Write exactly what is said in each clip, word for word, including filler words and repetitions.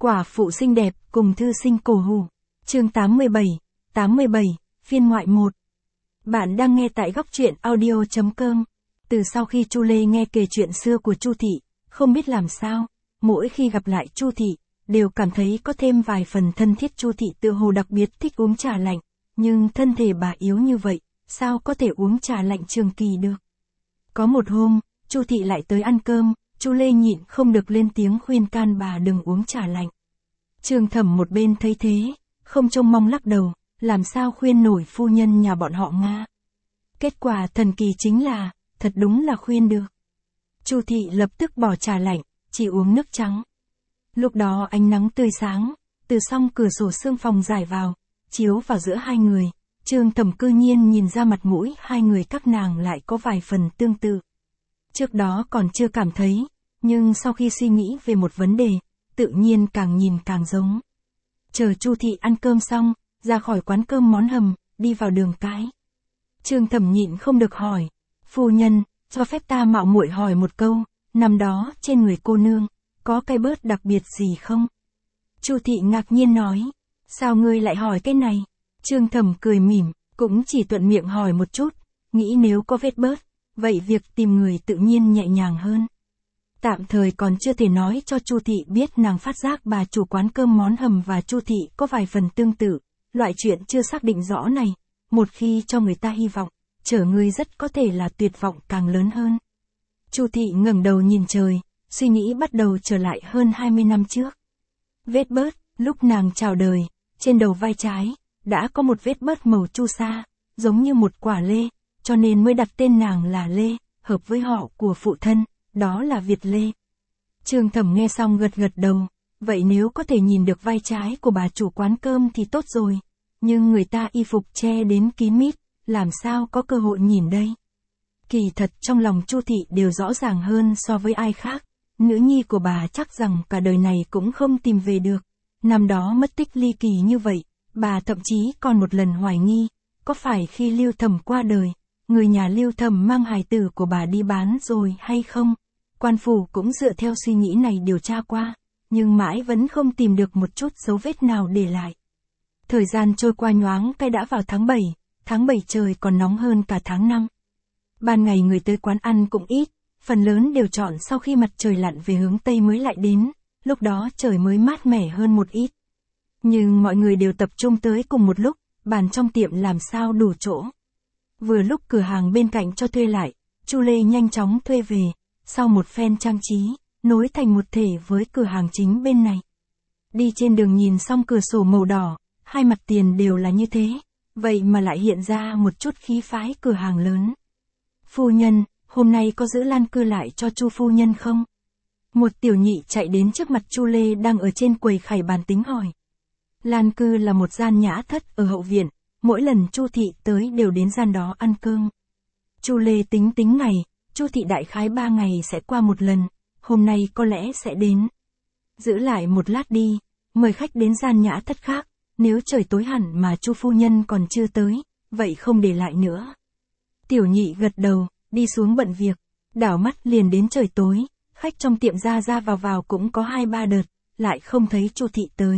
Quả phụ xinh đẹp cùng thư sinh cổ hủ. Chương tám mươi bảy, tám mươi bảy, phiên ngoại một. Bạn đang nghe tại góc truyện audio chấm com. Từ sau khi Chu Lê nghe kể chuyện xưa của Chu thị, không biết làm sao, mỗi khi gặp lại Chu thị, đều cảm thấy có thêm vài phần thân thiết. Chu thị tựa hồ đặc biệt thích uống trà lạnh, nhưng thân thể bà yếu như vậy, sao có thể uống trà lạnh trường kỳ được. Có một hôm, Chu thị lại tới ăn cơm, Chu Lê nhịn không được lên tiếng khuyên can bà đừng uống trà lạnh. Trương Thẩm một bên thấy thế, không trông mong lắc đầu, làm sao khuyên nổi phu nhân nhà bọn họ Nga. Kết quả thần kỳ chính là, thật đúng là khuyên được. Chu thị lập tức bỏ trà lạnh, chỉ uống nước trắng. Lúc đó ánh nắng tươi sáng, từ song cửa sổ sương phòng rải vào, chiếu vào giữa hai người. Trương Thẩm cư nhiên nhìn ra mặt mũi hai người các nàng lại có vài phần tương tự. Trước đó còn chưa cảm thấy, nhưng sau khi suy nghĩ về một vấn đề, tự nhiên càng nhìn càng giống. Chờ Chu thị ăn cơm xong, ra khỏi quán cơm món hầm, đi vào đường cái. Trương Thẩm nhịn không được hỏi, phu nhân, cho phép ta mạo muội hỏi một câu, năm đó trên người cô nương, có cái bớt đặc biệt gì không? Chu thị ngạc nhiên nói, sao ngươi lại hỏi cái này? Trương Thẩm cười mỉm, cũng chỉ thuận miệng hỏi một chút, nghĩ nếu có vết bớt, vậy việc tìm người tự nhiên nhẹ nhàng hơn. Tạm thời còn chưa thể nói cho Chu thị biết nàng phát giác bà chủ quán cơm món hầm và Chu thị có vài phần tương tự, loại chuyện chưa xác định rõ này, một khi cho người ta hy vọng, chở người rất có thể là tuyệt vọng càng lớn hơn. Chu thị ngẩng đầu nhìn trời, suy nghĩ bắt đầu trở lại hơn hai mươi năm trước. Vết bớt, lúc nàng chào đời, trên đầu vai trái, đã có một vết bớt màu chu sa, giống như một quả lê, cho nên mới đặt tên nàng là Lê, hợp với họ của phụ thân, đó là Việt Lê. Trương Thẩm nghe xong gật gật đầu, vậy nếu có thể nhìn được vai trái của bà chủ quán cơm thì tốt rồi, nhưng người ta y phục che đến kín mít, làm sao có cơ hội nhìn đây. Kỳ thật trong lòng Chu thị đều rõ ràng hơn so với ai khác, nữ nhi của bà chắc rằng cả đời này cũng không tìm về được, năm đó mất tích ly kỳ như vậy, bà thậm chí còn một lần hoài nghi, có phải khi Lưu Thẩm qua đời, người nhà Lưu Thẩm mang hài tử của bà đi bán rồi hay không? Quan phủ cũng dựa theo suy nghĩ này điều tra qua, nhưng mãi vẫn không tìm được một chút dấu vết nào để lại. Thời gian trôi qua nhoáng cái đã vào tháng bảy, tháng bảy trời còn nóng hơn cả tháng năm. Ban ngày người tới quán ăn cũng ít, phần lớn đều chọn sau khi mặt trời lặn về hướng Tây mới lại đến, lúc đó trời mới mát mẻ hơn một ít. Nhưng mọi người đều tập trung tới cùng một lúc, bàn trong tiệm làm sao đủ chỗ. Vừa lúc cửa hàng bên cạnh cho thuê lại, Chu Lê nhanh chóng thuê về, sau một phen trang trí, nối thành một thể với cửa hàng chính bên này. Đi trên đường nhìn xong cửa sổ màu đỏ, hai mặt tiền đều là như thế, vậy mà lại hiện ra một chút khí phái cửa hàng lớn. Phu nhân, hôm nay có giữ Lan Cư lại cho Chu phu nhân không? Một tiểu nhị chạy đến trước mặt Chu Lê đang ở trên quầy khải bàn tính hỏi. Lan Cư là một gian nhã thất ở hậu viện, mỗi lần Chu thị tới đều đến gian đó ăn cơm. Chu Lê tính tính ngày, Chu thị đại khái ba ngày sẽ qua một lần, hôm nay có lẽ sẽ đến. Giữ lại một lát đi, mời khách đến gian nhã thất khác, nếu trời tối hẳn mà Chu phu nhân còn chưa tới, vậy không để lại nữa. Tiểu nhị gật đầu, đi xuống bận việc, đảo mắt liền đến trời tối, khách trong tiệm ra ra vào vào cũng có hai ba đợt, lại không thấy Chu thị tới.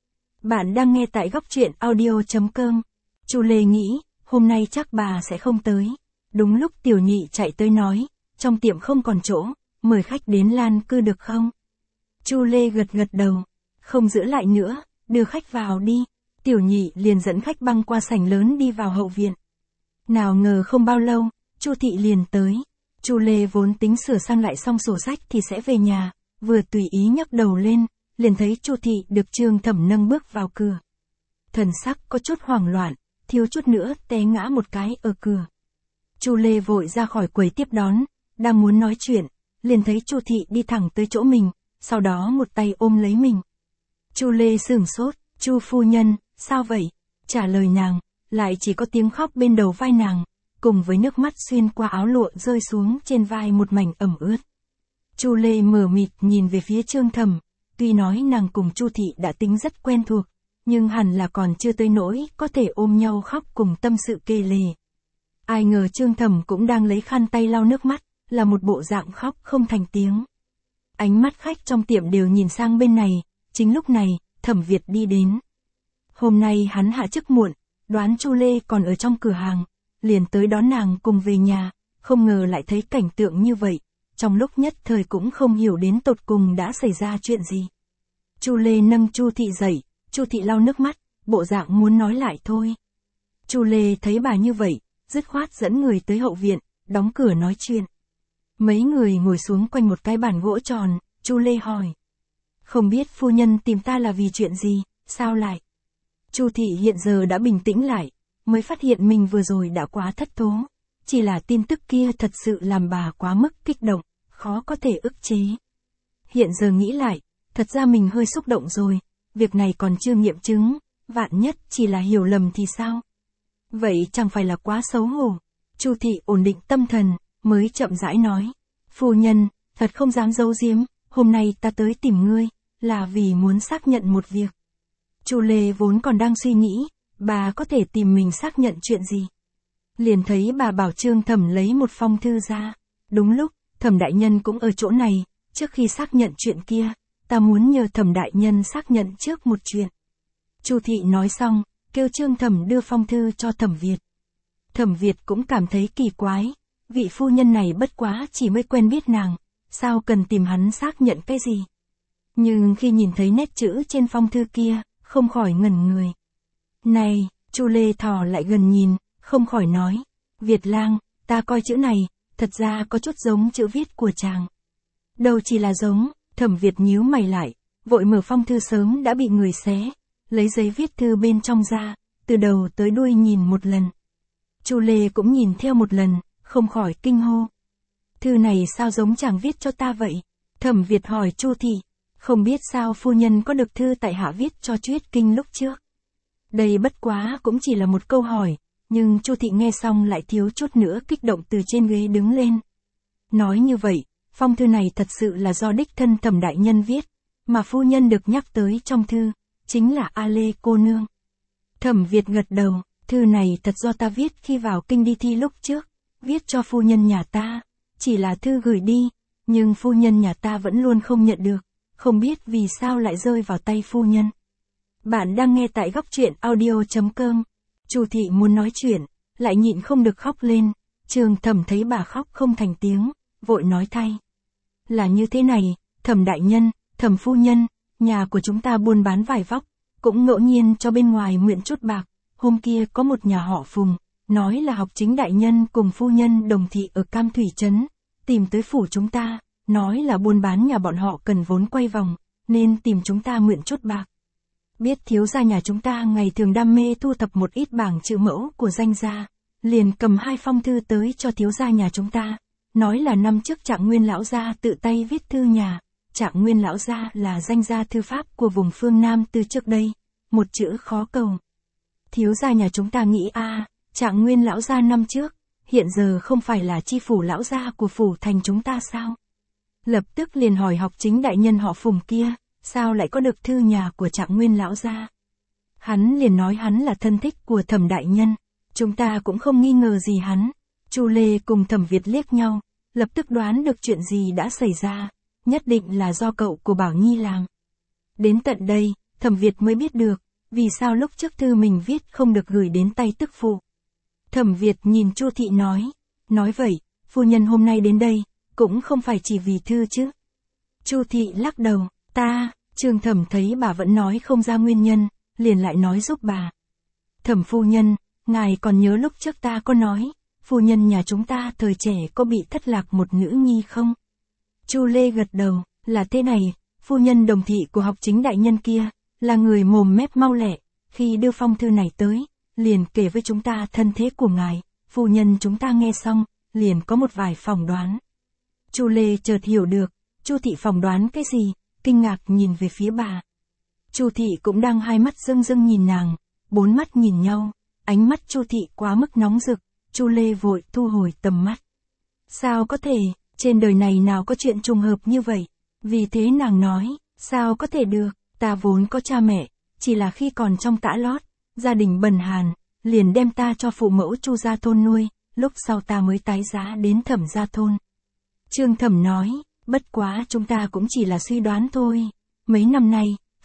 Bạn đang nghe tại góc truyện audio chấm com. Chu Lê nghĩ, hôm nay chắc bà sẽ không tới. Đúng lúc tiểu nhị chạy tới nói, trong tiệm không còn chỗ, mời khách đến Lan Cư được không? Chu Lê gật gật đầu, không giữ lại nữa, đưa khách vào đi. Tiểu nhị liền dẫn khách băng qua sảnh lớn đi vào hậu viện. Nào ngờ không bao lâu, Chu thị liền tới. Chu Lê vốn tính sửa sang lại xong sổ sách thì sẽ về nhà, vừa tùy ý nhấc đầu lên, liền thấy Chu thị được Trương Thẩm nâng bước vào cửa. Thần sắc có chút hoảng loạn, thiếu chút nữa té ngã một cái ở cửa. Chu Lê vội ra khỏi quầy tiếp đón, đang muốn nói chuyện, liền thấy Chu thị đi thẳng tới chỗ mình, sau đó một tay ôm lấy mình. Chu Lê sửng sốt, Chu phu nhân, sao vậy? Trả lời nàng, lại chỉ có tiếng khóc bên đầu vai nàng, cùng với nước mắt xuyên qua áo lụa rơi xuống trên vai một mảnh ẩm ướt. Chu Lê mờ mịt nhìn về phía Trương Thẩm, tuy nói nàng cùng Chu thị đã tính rất quen thuộc, nhưng hẳn là còn chưa tới nỗi có thể ôm nhau khóc cùng tâm sự kê lề. Ai ngờ Trương Thẩm cũng đang lấy khăn tay lau nước mắt, là một bộ dạng khóc không thành tiếng. Ánh mắt khách trong tiệm đều nhìn sang bên này, Chính lúc này, Thẩm Việt đi đến. Hôm nay hắn hạ chức muộn, đoán Chu Lê còn ở trong cửa hàng, liền tới đón nàng cùng về nhà, không ngờ lại thấy cảnh tượng như vậy, trong lúc nhất thời cũng không hiểu đến tột cùng đã xảy ra chuyện gì. Chu Lê nâng Chu Thị dậy, Chu Thị lau nước mắt, bộ dạng muốn nói lại thôi. Chu Lê thấy bà như vậy, dứt khoát dẫn người tới hậu viện, đóng cửa nói chuyện. Mấy người ngồi xuống quanh một cái bàn gỗ tròn, Chu Lê hỏi. Không biết phu nhân tìm ta là vì chuyện gì, sao lại? Chu Thị hiện giờ đã bình tĩnh lại, mới phát hiện mình vừa rồi đã quá thất thố. Chỉ là tin tức kia thật sự làm bà quá mức kích động, khó có thể ức chế. Hiện giờ nghĩ lại, thật ra mình hơi xúc động rồi, việc này còn chưa nghiệm chứng, vạn nhất chỉ là hiểu lầm thì sao? Vậy chẳng phải là quá xấu hổ. Chu Thị ổn định tâm thần, mới chậm rãi nói. Phu nhân, thật không dám giấu giếm, hôm nay ta tới tìm ngươi, là vì muốn xác nhận một việc. Chu Lê vốn còn đang suy nghĩ, bà có thể tìm mình xác nhận chuyện gì. Liền thấy bà bảo Trương Thẩm lấy một phong thư ra. Đúng lúc, Thẩm đại nhân cũng ở chỗ này, trước khi xác nhận chuyện kia, ta muốn nhờ Thẩm đại nhân xác nhận trước một chuyện. Chu Thị nói xong, kêu Trương Thẩm đưa phong thư cho Thẩm Việt. Thẩm Việt cũng cảm thấy kỳ quái, vị phu nhân này bất quá chỉ mới quen biết nàng, sao cần tìm hắn xác nhận cái gì. Nhưng khi nhìn thấy nét chữ trên phong thư kia, không khỏi ngẩn người. Này, Chu Lê thò lại gần nhìn, không khỏi nói, Việt lang, ta coi chữ này, thật ra có chút giống chữ viết của chàng. Đâu chỉ là giống, Thẩm Việt nhíu mày lại, vội mở phong thư sớm đã bị người xé, lấy giấy viết thư bên trong ra, từ đầu tới đuôi nhìn một lần. Chu Lê cũng nhìn theo một lần, không khỏi kinh hô. Thư này sao giống chàng viết cho ta vậy? Thẩm Việt hỏi Chu Thị, không biết sao phu nhân có được thư tại hạ viết cho Chuyết Kinh lúc trước. Đây bất quá cũng chỉ là một câu hỏi, nhưng Chu Thị nghe xong lại thiếu chút nữa kích động từ trên ghế đứng lên. Nói như vậy, phong thư này thật sự là do đích thân Thẩm đại nhân viết, mà phu nhân được nhắc tới trong thư, chính là A Lê cô nương. Thẩm Việt gật đầu, thư này thật do ta viết khi vào kinh đi thi lúc trước, viết cho phu nhân nhà ta, chỉ là thư gửi đi, nhưng phu nhân nhà ta vẫn luôn không nhận được, không biết vì sao lại rơi vào tay phu nhân. Bạn đang nghe tại góc truyện audio chấm com. Chu Thị muốn nói chuyện, lại nhịn không được khóc lên. Trương Thẩm thấy bà khóc không thành tiếng, vội nói thay. Là như thế này, Thẩm đại nhân, Thẩm phu nhân, nhà của chúng ta buôn bán vải vóc, cũng ngẫu nhiên cho bên ngoài mượn chút bạc. Hôm kia có một nhà họ Phùng, nói là học chính đại nhân cùng phu nhân Đồng Thị ở Cam Thủy Trấn, tìm tới phủ chúng ta, nói là buôn bán nhà bọn họ cần vốn quay vòng, nên tìm chúng ta mượn chút bạc. Biết thiếu gia nhà chúng ta ngày thường đam mê thu thập một ít bảng chữ mẫu của danh gia, liền cầm hai phong thư tới cho thiếu gia nhà chúng ta, nói là năm trước Trạng Nguyên lão gia tự tay viết thư nhà. Trạng Nguyên lão gia là danh gia thư pháp của vùng phương Nam từ trước đây, một chữ khó cầu. Thiếu gia nhà chúng ta nghĩ a, à, Trạng Nguyên lão gia năm trước, hiện giờ không phải là chi phủ lão gia của phủ thành chúng ta sao? Lập tức liền hỏi học chính đại nhân họ Phùng kia, sao lại có được thư nhà của Trạng Nguyên lão gia? Hắn liền nói hắn là thân thích của Thẩm đại nhân, chúng ta cũng không nghi ngờ gì hắn. Chu Lê cùng Thẩm Việt liếc nhau, lập tức đoán được chuyện gì đã xảy ra, nhất định là do cậu của Bảo Nhi làm. Đến tận đây, Thẩm Việt mới biết được, vì sao lúc trước thư mình viết không được gửi đến tay tức phụ. Thẩm Việt nhìn Chu Thị nói, nói vậy, phu nhân hôm nay đến đây, cũng không phải chỉ vì thư chứ. Chu Thị lắc đầu, ta, Trương Thẩm thấy bà vẫn nói không ra nguyên nhân, liền lại nói giúp bà. Thẩm phu nhân, ngài còn nhớ lúc trước ta có nói, phu nhân nhà chúng ta thời trẻ có bị thất lạc một nữ nhi không? Chu Lê gật đầu, là thế này, phu nhân Đồng Thị của học chính đại nhân kia, là người mồm mép mau lẹ, khi đưa phong thư này tới, liền kể với chúng ta thân thế của ngài, phu nhân chúng ta nghe xong, liền có một vài phỏng đoán. Chu Lê chợt hiểu được, Chu Thị phỏng đoán cái gì, kinh ngạc nhìn về phía bà. Chu Thị cũng đang hai mắt rưng rưng nhìn nàng, bốn mắt nhìn nhau, ánh mắt Chu Thị quá mức nóng rực, Chu Lê vội thu hồi tầm mắt. Sao có thể, trên đời này nào có chuyện trùng hợp như vậy? Vì thế nàng nói, sao có thể được, ta vốn có cha mẹ, chỉ là khi còn trong tã lót, gia đình bần hàn, liền đem ta cho phụ mẫu Chu gia thôn nuôi, lúc sau ta mới tái giá đến Thẩm gia thôn. Trương Thẩm nói, bất quá chúng ta cũng chỉ là suy đoán thôi, mấy năm nay,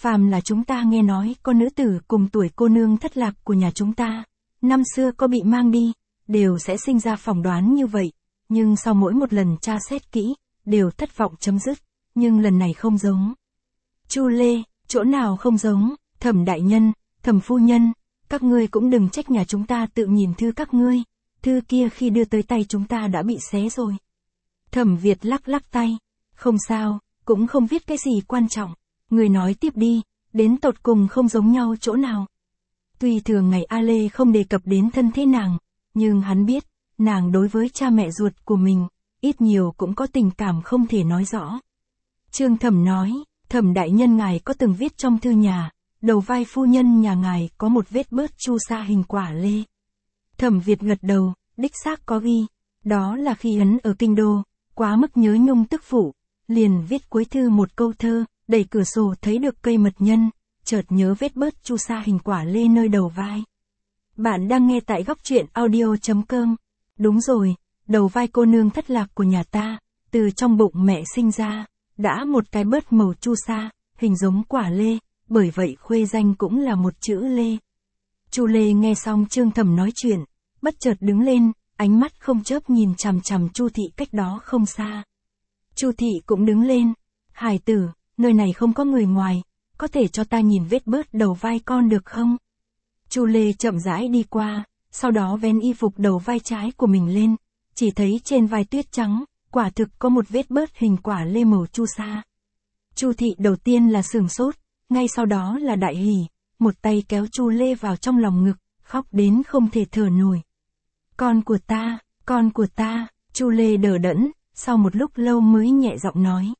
phàm là chúng ta nghe nói có nữ tử cùng tuổi cô nương thất lạc của nhà chúng ta, năm xưa có bị mang đi, đều sẽ sinh ra phỏng đoán như vậy, nhưng sau mỗi một lần tra xét kỹ, đều thất vọng chấm dứt, nhưng lần này không giống. Chu Lê, chỗ nào không giống, Thẩm đại nhân, Thẩm phu nhân, các ngươi cũng đừng trách nhà chúng ta tự nhìn thư các ngươi, thư kia khi đưa tới tay chúng ta đã bị xé rồi. Thẩm Việt lắc lắc tay, không sao, cũng không viết cái gì quan trọng, người nói tiếp đi, đến tột cùng không giống nhau chỗ nào. Tuy thường ngày A Lê không đề cập đến thân thế nàng, nhưng hắn biết, nàng đối với cha mẹ ruột của mình, ít nhiều cũng có tình cảm không thể nói rõ. Trương Thẩm nói, Thẩm đại nhân ngài có từng viết trong thư nhà, đầu vai phu nhân nhà ngài có một vết bớt chu sa hình quả lê. Thẩm Việt gật đầu, đích xác có ghi, đó là khi hắn ở kinh đô, quá mức nhớ nhung tức phụ, liền viết cuối thư một câu thơ, đẩy cửa sổ thấy được cây mật nhân, chợt nhớ vết bớt chu sa hình quả lê nơi đầu vai. Bạn đang nghe tại góc truyện audio chấm com. Đúng rồi, đầu vai cô nương thất lạc của nhà ta, từ trong bụng mẹ sinh ra, đã một cái bớt màu chu sa, hình giống quả lê, bởi vậy khuê danh cũng là một chữ lê. Chu Lê nghe xong Trương Thẩm nói chuyện, bất chợt đứng lên, ánh mắt không chớp nhìn chằm chằm Chu Thị cách đó không xa. Chu Thị cũng đứng lên, hải tử, nơi này không có người ngoài, có thể cho ta nhìn vết bớt đầu vai con được không? Chu Lê chậm rãi đi qua, sau đó vén y phục đầu vai trái của mình lên, chỉ thấy trên vai tuyết trắng, quả thực có một vết bớt hình quả lê màu chu sa. Chu Thị đầu tiên là sửng sốt, ngay sau đó là đại hỉ, một tay kéo Chu Lê vào trong lòng ngực, khóc đến không thể thở nổi. Con của ta, con của ta, Chu Lê đờ đẫn, sau một lúc lâu mới nhẹ giọng nói.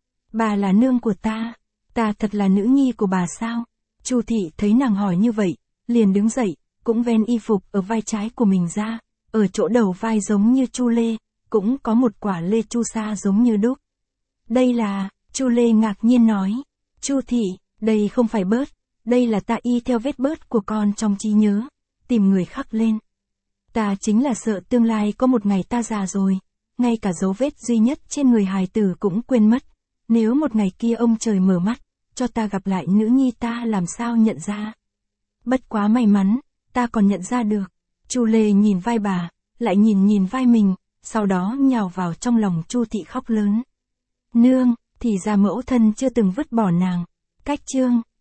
Bà là nương của ta, ta thật là nữ nhi của bà sao? Chu Thị thấy nàng hỏi như vậy, liền đứng dậy, cũng ven y phục ở vai trái của mình ra, ở chỗ đầu vai giống như Chu Lê, cũng có một quả lê chu sa giống như đúc. Đây là, Chu Lê ngạc nhiên nói, Chu Thị, đây không phải bớt, đây là ta y theo vết bớt của con trong trí nhớ, tìm người khắc lên. Ta chính là sợ tương lai có một ngày ta già rồi, ngay cả dấu vết duy nhất trên người hài tử cũng quên mất, nếu một ngày kia ông trời mở mắt, cho ta gặp lại nữ nhi ta làm sao nhận ra. Bất quá may mắn, ta còn nhận ra được. Chu Lê nhìn vai bà, lại nhìn nhìn vai mình, sau đó nhào vào trong lòng Chu Thị khóc lớn. Nương, thì ra mẫu thân chưa từng vứt bỏ nàng. Cách chương